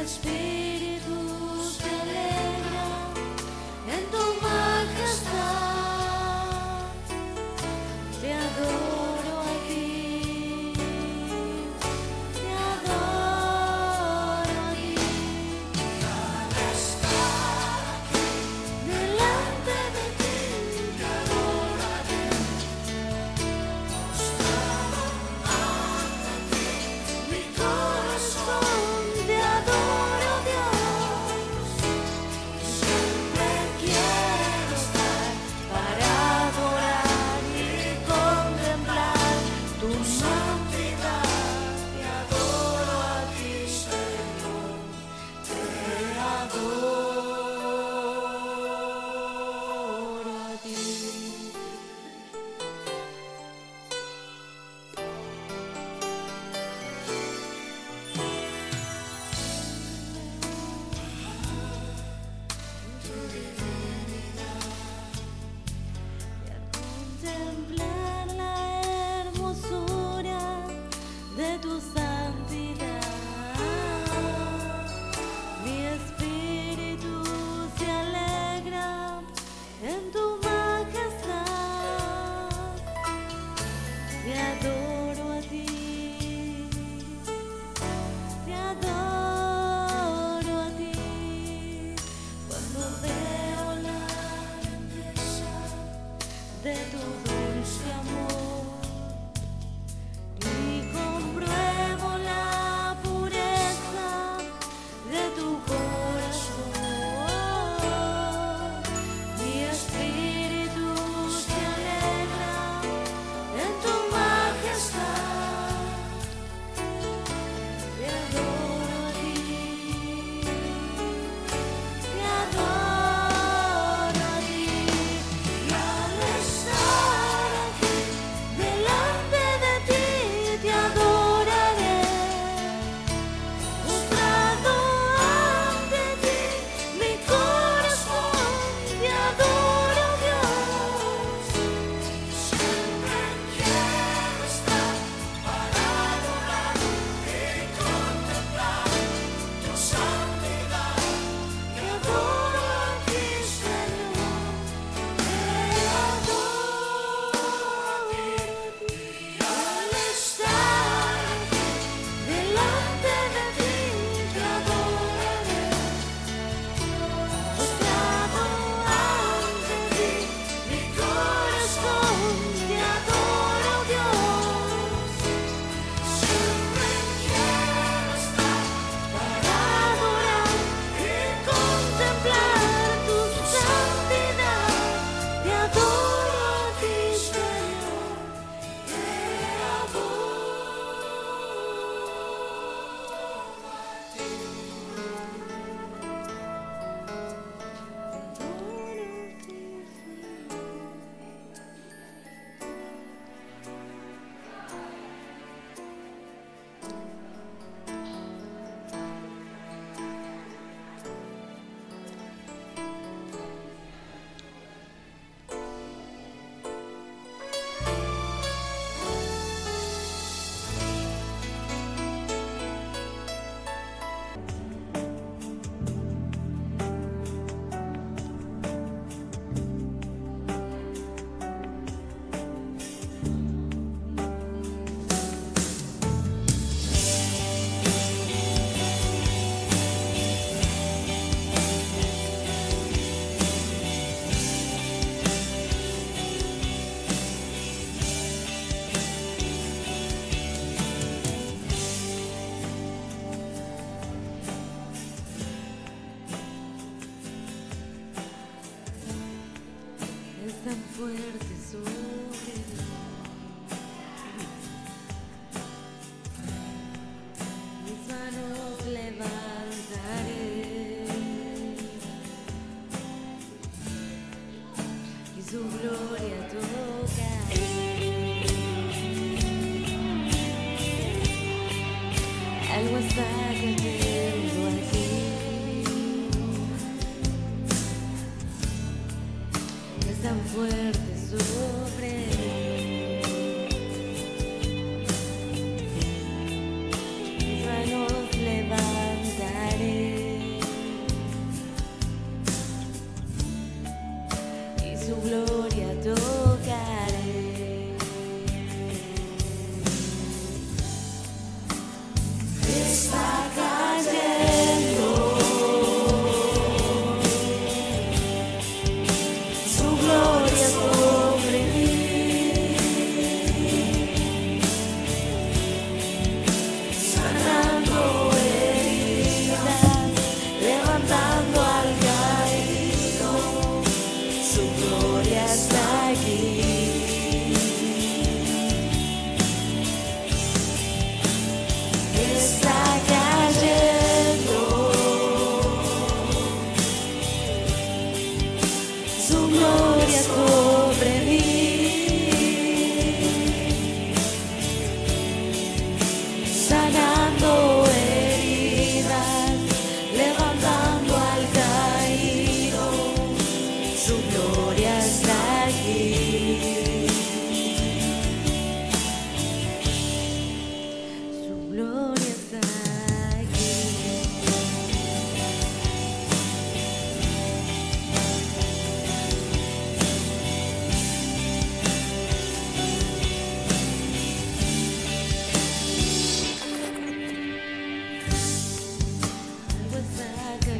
espíritu se alegra en tu majestad. Te adoro aquí, te adoro aquí. Al estar aquí delante de ti, te adoro aquí. Postrado ante ti, mi corazón te adoro, Dios. Siempre quiero estar para adorar y contemplar tu santidad. Te adoro a ti, Señor, te adoro a ti. Y al contemplar la hermosura de tu santidad, mi espíritu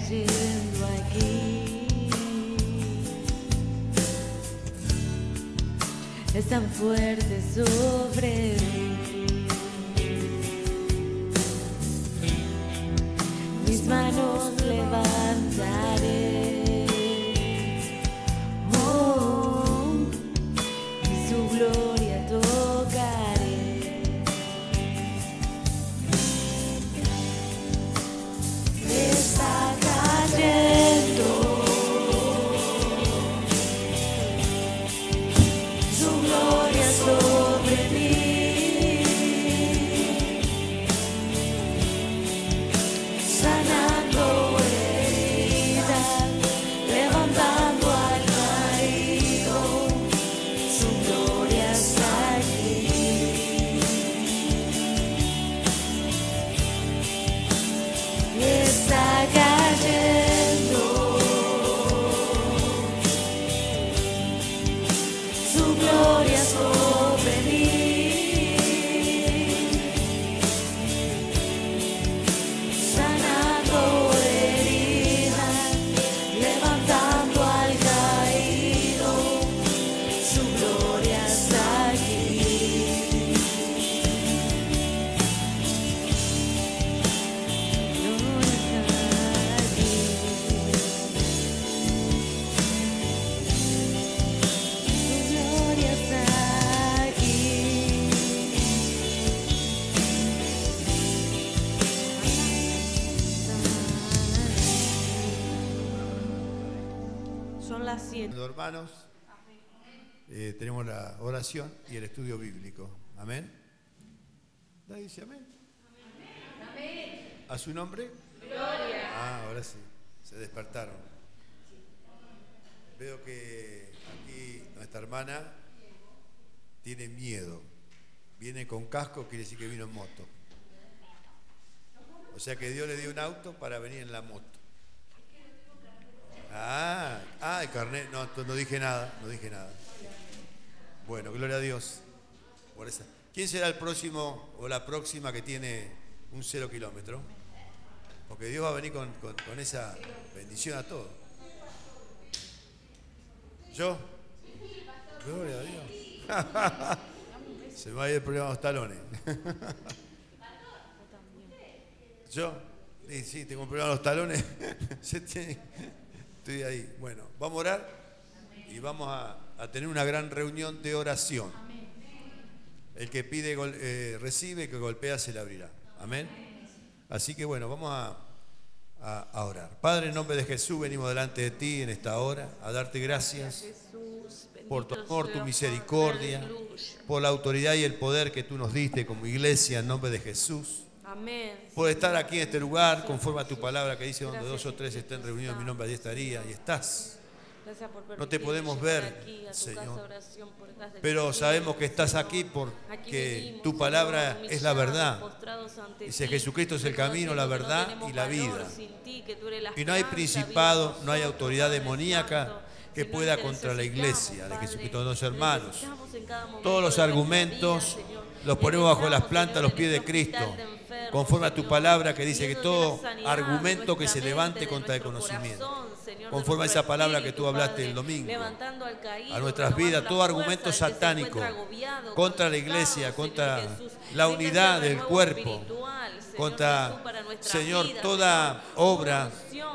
cayendo aquí. Es tan fuerte sobre mí. Mis manos levantaré. Oh, y su gloria tocaré. Está cayendo. Su gloria sobre mí. Sanando heridas, levantando al caído. Su gloria está aquí. Está cayendo. Su gloria sobre mí. Sanando heridas, levantando al caído. Su gloria está aquí. Gloria está aquí. Su gloria está aquí. Son las 7. Hermanos, tenemos la oración y el estudio bíblico. Amén. ¿Nadie dice amén? ¿A su nombre? Gloria. Ah, ahora sí, se despertaron. Veo que aquí nuestra hermana tiene miedo. Viene con casco, quiere decir que vino en moto. O sea que Dios le dio un auto para venir en la moto. El carnet, no dije nada, no dije nada. Bueno, gloria a Dios por esa. ¿Quién será el próximo o la próxima que tiene un 0 kilómetro? Porque Dios va a venir con esa bendición a todos. ¿Yo? Gloria a Dios. Se me va a ir el problema de los talones. ¿Yo? Sí, tengo un problema de los talones. Estoy ahí. Bueno, vamos a orar y vamos a tener una gran reunión de oración. El que pide recibe, el que golpea se le abrirá. Amén. Así que bueno, vamos a orar. Padre, en nombre de Jesús, venimos delante de ti en esta hora a darte gracias por tu amor, tu misericordia, por la autoridad y el poder que tú nos diste como iglesia en nombre de Jesús. Amén. Por estar aquí en este lugar, conforme a tu palabra que dice, donde 2 o 3 estén reunidos en mi nombre, allí estaría, y estás. No te podemos ver, Señor, pero sabemos que estás aquí porque tu palabra es la verdad. Dice, Jesucristo es el camino, la verdad y la vida. Y no hay principado, no hay autoridad demoníaca que pueda contra la iglesia de Jesucristo, los hermanos. Todos los argumentos los ponemos bajo las plantas, los pies de Cristo, conforme a tu palabra que dice que todo argumento que se levante contra el conocimiento, conforme a esa palabra que tú hablaste el domingo, a nuestras vidas, todo argumento satánico contra la iglesia, contra la unidad del cuerpo, contra, Señor, toda obra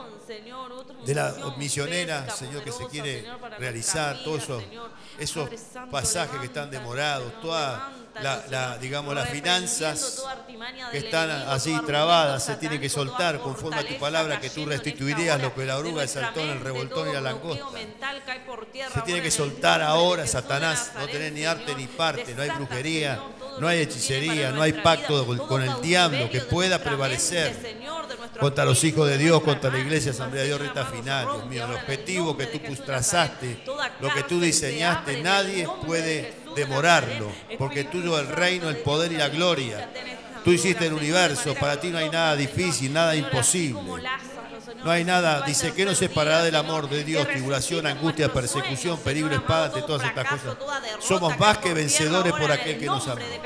de la misionera, Señor, que se quiere realizar, todos esos pasajes que están demorados, toda digamos, las finanzas que están así trabadas, se tienen que soltar conforme a tu palabra, que tú restituirías lo que la oruga, el saltón, el revoltón y la langosta. Se tiene que soltar ahora, Satanás. No tenés ni arte ni parte, no hay brujería, no hay hechicería, no hay pacto con el diablo que pueda prevalecer contra los hijos de Dios, contra la iglesia, Asamblea de Dios, Reta Final. Dios mío, el objetivo que tú trazaste, lo que tú diseñaste, nadie puede demorarlo, porque tuyo es el reino, el poder y la gloria. Tú hiciste el universo, para ti no hay nada difícil, nada imposible. No hay nada, dice, que nos separará del amor de Dios, tribulación, angustia, persecución, peligro, espada, de todas estas cosas. Somos más que vencedores por aquel que nos amó.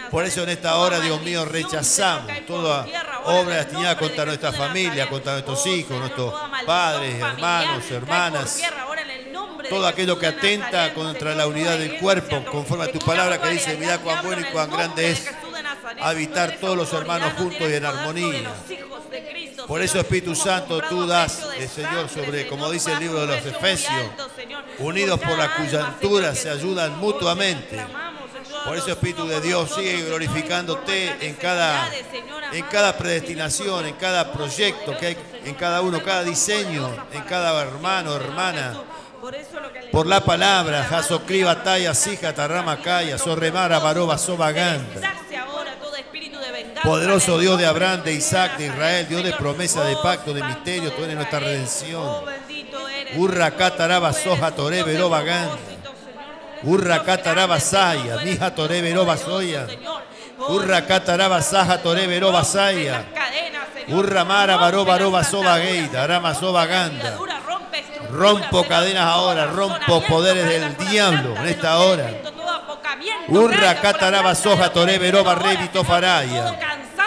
Por eso en esta hora, Dios mío, rechazamos toda obra destinada contra nuestra familia, contra nuestros hijos, nuestros padres, hermanos, hermanas. Todo aquello que atenta contra la unidad del cuerpo, conforme a tu palabra que dice, mira cuán bueno y cuán grande es habitar todos los hermanos juntos y en armonía. Por eso, Espíritu Santo, tú das, Señor, sobre, como dice el libro de los Efesios, unidos por la coyuntura se ayudan mutuamente. Por eso, Espíritu de Dios, sigue glorificándote en cada predestinación, en cada proyecto que hay en cada uno, cada diseño, en cada hermano, hermana. Por la palabra, Jasocriba, Taya, Sija, Tarrama, Kaya, Sorremara, Baroba, Sobaganda. Poderoso Dios de Abraham, de Isaac, de Israel, Dios de promesa, de pacto, de misterio, tú eres nuestra redención. Urra, Cataraba, Soja, Toré, Veroba, Ganda. Urra, Cataraba, Saya, Mija, Toré, Veroba, Soya. Urra, Cataraba, Saja, Toré, Veroba, Saya. Urra, Mara, Baroba, Roba, Soba, Geida, Arama, Soba, Ganda. Rompo cadenas ahora, rompo poderes del diablo en esta hora. Urra, Cataraba, Soja, Toré, Veroba, Revi, Tofaraya.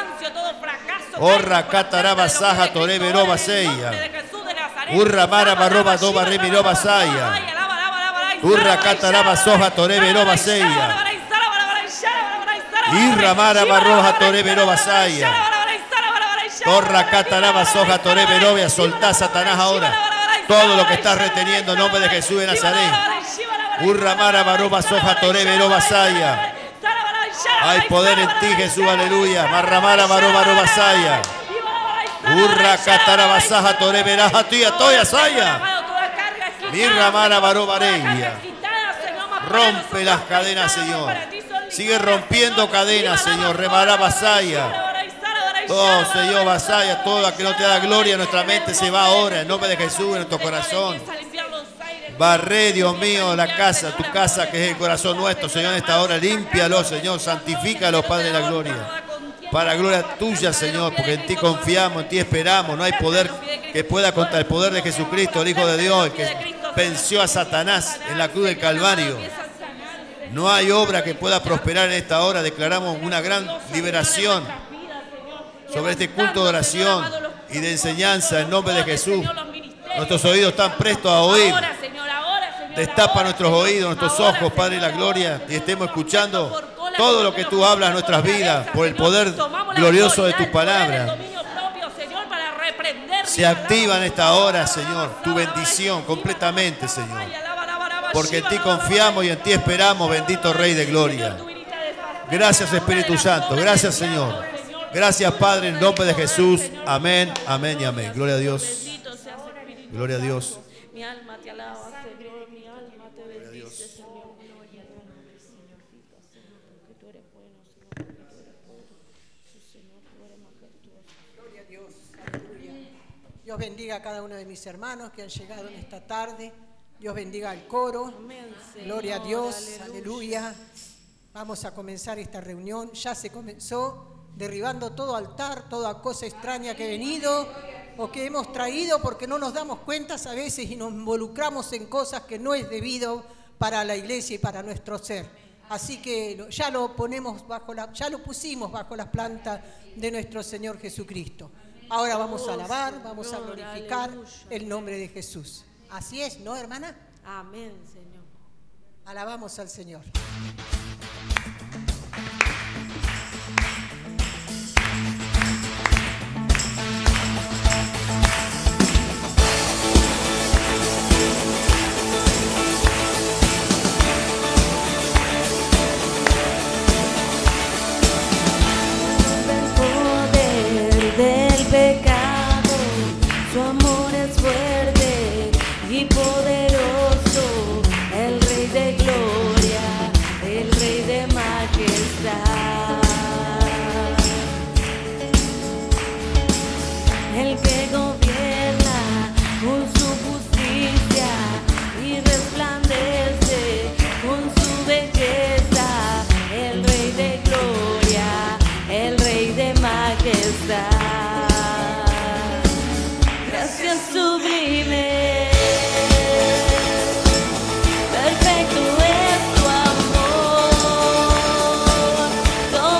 Orra, Cataraba, Saja, Toré, Veroba, Seya. Urra, Mara, Baroba, Doba, Revi, Roba, Saya. Urra, Cataraba, Soja, Toré, Veroba, Seya. Irra, Mara, Barroja, Toré, Veroba, Saya. Torra, Cataraba, Soja, Toré, Veroba, soltá Satanás ahora. Todo lo que estás reteniendo en nombre de Jesús de Nazaret. Urra, Mara, Baroba, Soja, Toré, Veroba, Saya. Hay poder en ti, Jesús, aleluya. Marramara, Baroba, Roba, Saya. Urra, Cataraba, Saja, Toré, Veraja, Tía, Toya, Saya. Mirra, Mara, Baroba, Regia. Rompe las cadenas, Señor. Sigue rompiendo cadenas, Señor. Remara, Basaya. Oh, Señor, Basaya, todo aquel que no te da gloria en nuestra mente se va ahora, en nombre de Jesús, en nuestro corazón. Barré, Dios mío, la casa, tu casa, que es el corazón nuestro, Señor, en esta hora. Límpialo, Señor, santifícalo, Padre de la gloria. Para la gloria tuya, Señor, porque en ti confiamos, en ti esperamos. No hay poder que pueda contra el poder de Jesucristo, el Hijo de Dios, el que venció a Satanás en la cruz del Calvario. No hay obra que pueda prosperar en esta hora. Declaramos una gran liberación sobre este culto de oración y de enseñanza en nombre de Jesús. Nuestros oídos están prestos a oír. Destapa nuestros oídos, nuestros ojos, Padre de la gloria, y estemos escuchando todo lo que tú hablas en nuestras vidas por el poder glorioso de tu palabra. Se activa en esta hora, Señor, tu bendición completamente, Señor. Porque en ti confiamos y en ti esperamos, bendito Rey de gloria. Gracias, Espíritu Santo. Gracias, Señor. Gracias, Padre, en nombre de Jesús. Amén, amén y amén. Gloria a Dios. Gloria a Dios. Mi alma te alaba, Señor. Mi alma te bendice, Señor. Gloria a Dios. Aleluya. Dios bendiga a cada uno de mis hermanos que han llegado en esta tarde. Dios bendiga al coro. Amén, Señor. Gloria a Dios. Aleluya. Vamos a comenzar esta reunión. Ya se comenzó. Derribando todo altar, toda cosa extraña que ha venido o que hemos traído porque no nos damos cuenta a veces y nos involucramos en cosas que no es debido para la iglesia y para nuestro ser. Así que ya lo pusimos bajo las plantas de nuestro Señor Jesucristo. Ahora vamos a alabar, vamos a glorificar el nombre de Jesús. Así es, ¿no, hermana? Amén, Señor. Alabamos al Señor. Del pecado, su amor es fuerte y poderoso, el Rey de gloria, el Rey de majestad, el que gobierna con su justicia y resplandece con su belleza, el Rey de gloria, el Rey de majestad. Gracias sublime, perfecto es tu amor,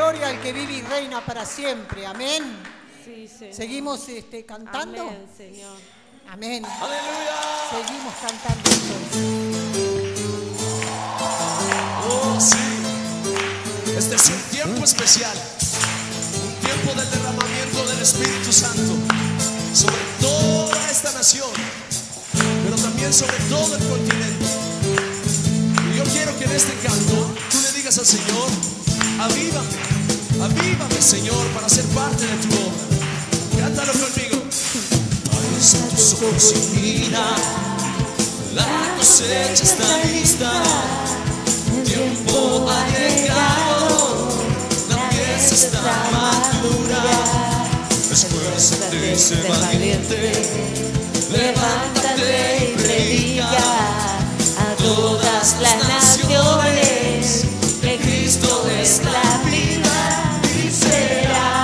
gloria al que vive y reina para siempre. Amén. Sí, Señor. Seguimos cantando. Amén, Señor. Amén. Aleluya. Seguimos cantando entonces. Oh, sí. Este es un tiempo especial. Un tiempo del derramamiento del Espíritu Santo sobre toda esta nación, pero también sobre todo el continente. Y yo quiero que en este canto tú le digas al Señor: avívame, avívame, Señor, para ser parte de tu obra. Cántalo conmigo. Alza tus ojos y mira, la cosecha está lista, el tiempo ha llegado, la pieza está madura. Esfuérzate y sé valiente, levántate y predica a todas las naciones que Cristo es la vida y será.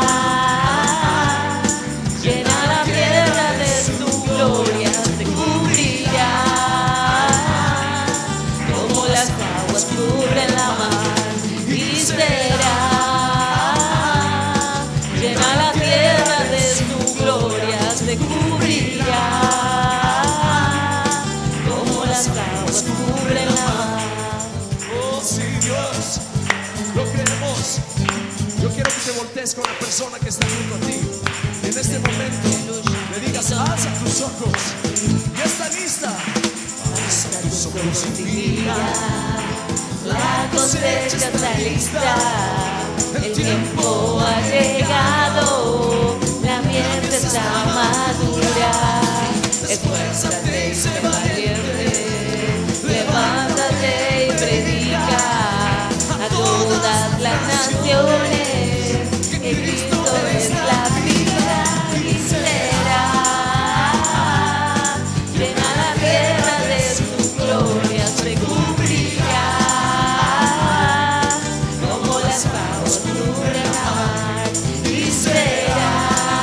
Llena la tierra de tu gloria, te cubrirá como las aguas cubren la mar y será. Llena la tierra de tu gloria, te cubrirá como las aguas cubren la mar. Oh, sí, Dios, lo creemos. Yo quiero que te voltees con la persona que está junto a ti y en este momento le digas: alza tus ojos, ya está lista. Alza tus ojos y mira, la cosecha está lista, el tiempo ha llegado, la miel está madura. Esfuérzate y sé valiente, levántate y predica a todas las naciones que Cristo es la vida y será. Llena la tierra de tu gloria, se cubrirá como las aguas cubren la mar y será.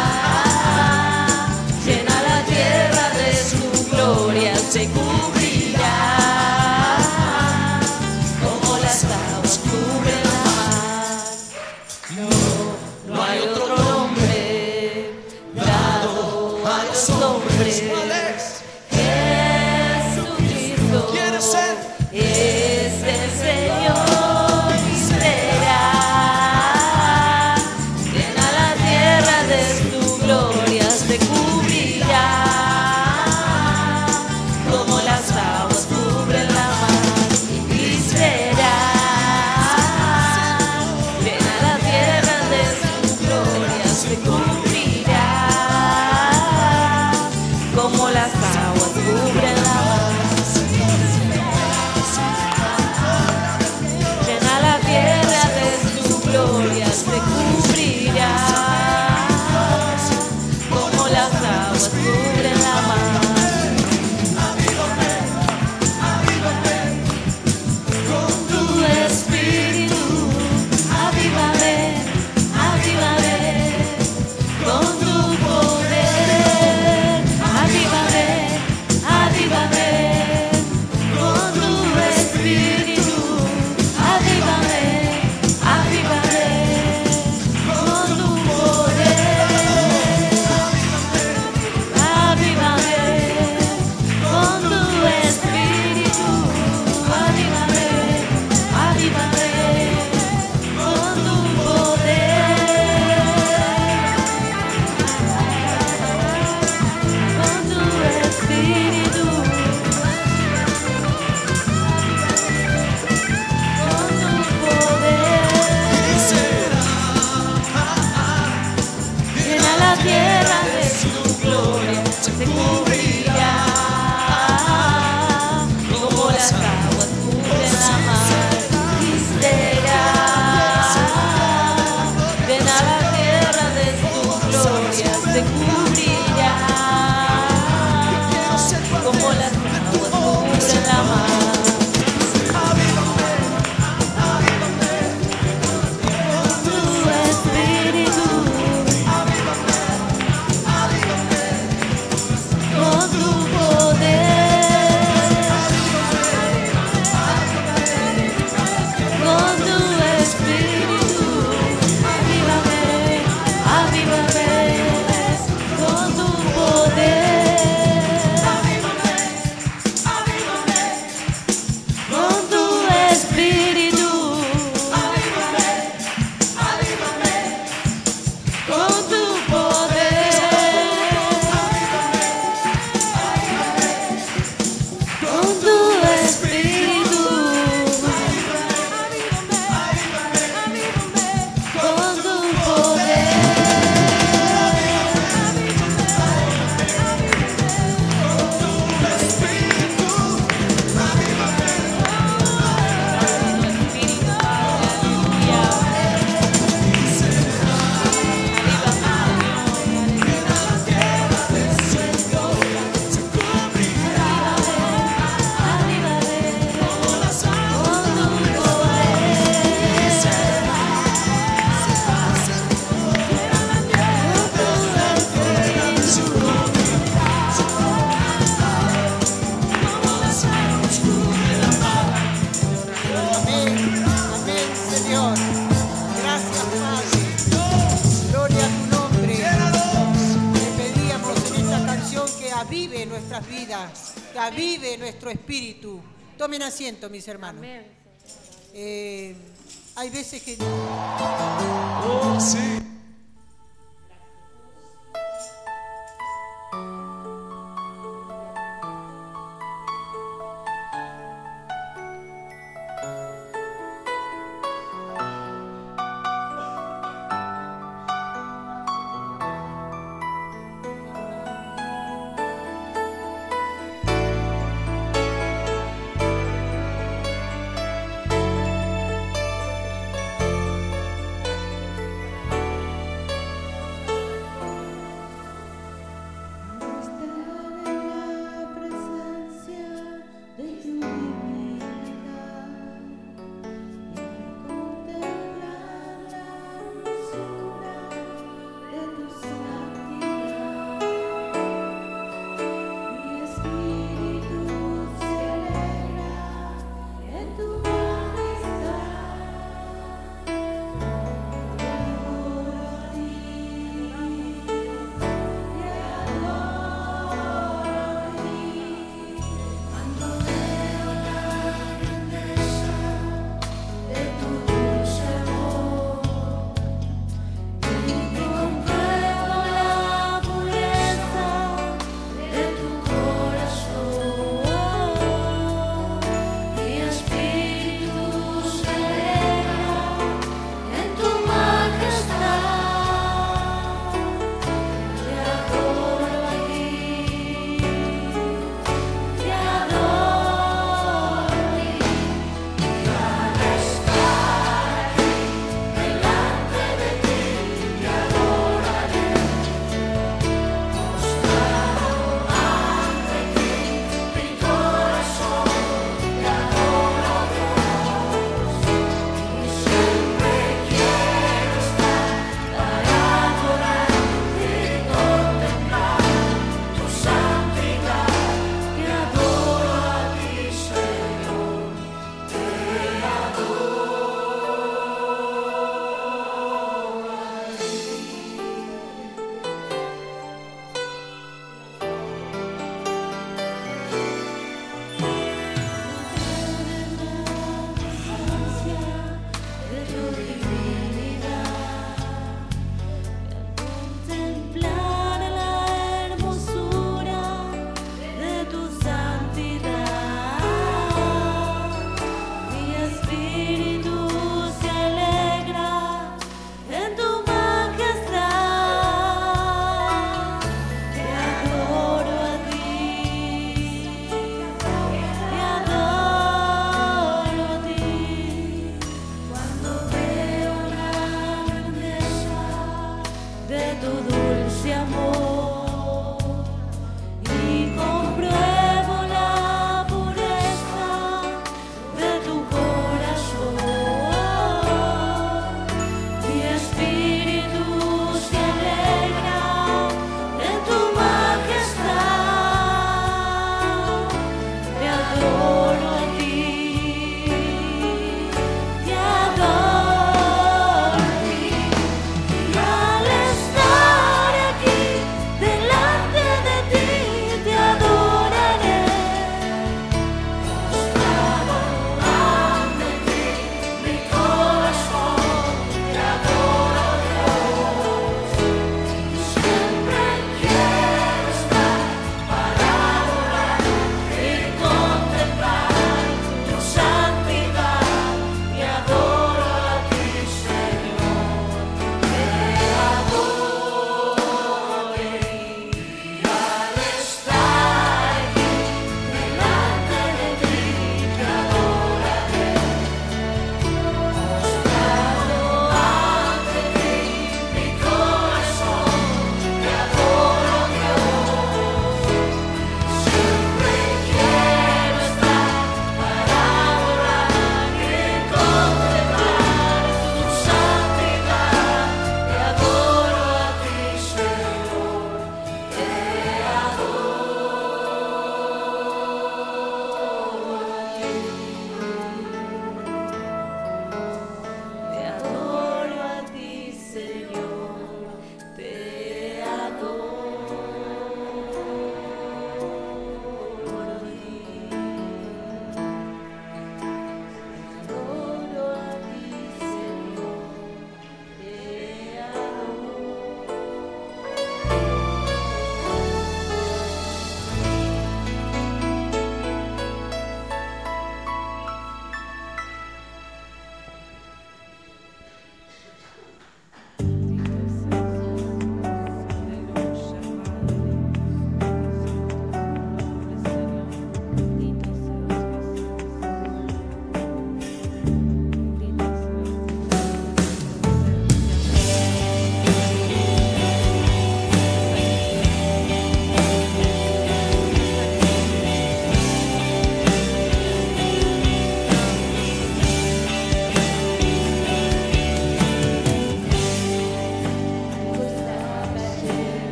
Llena la tierra de tu gloria, se cubrirá como las aguas cubren la mar. nuestras vidas, que avive nuestro espíritu. Tomen asiento, mis hermanos. Hay veces que... Oh, sí.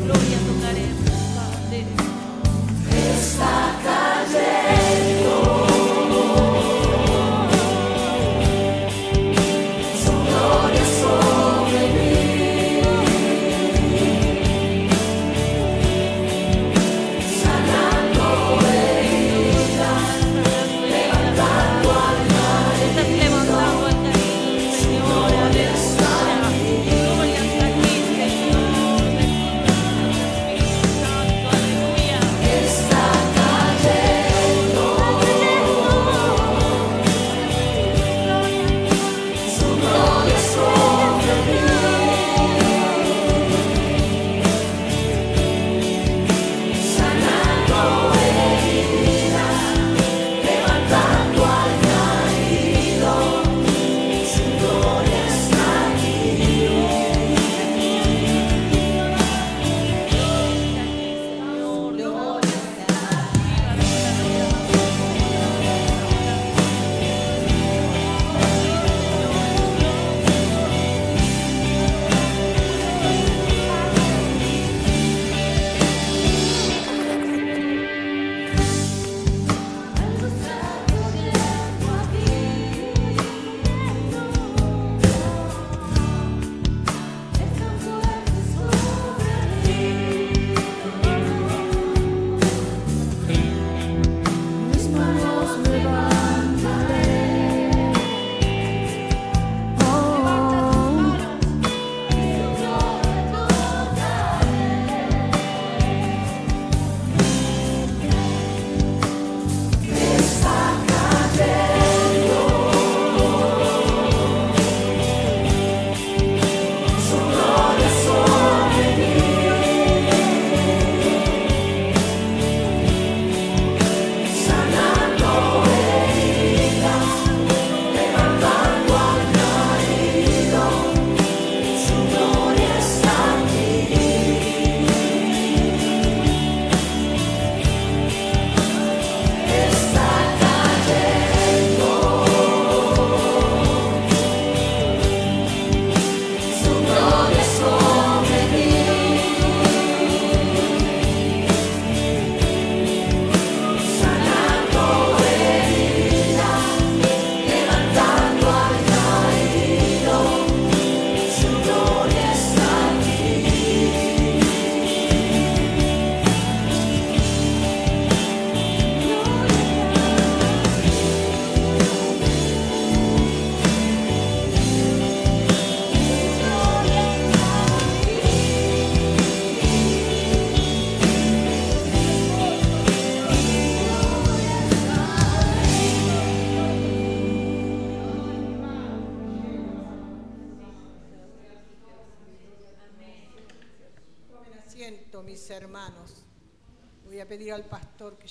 gloria tocaremos, Padre. Está cayendo. Mis hermanos, voy a pedir al pastor que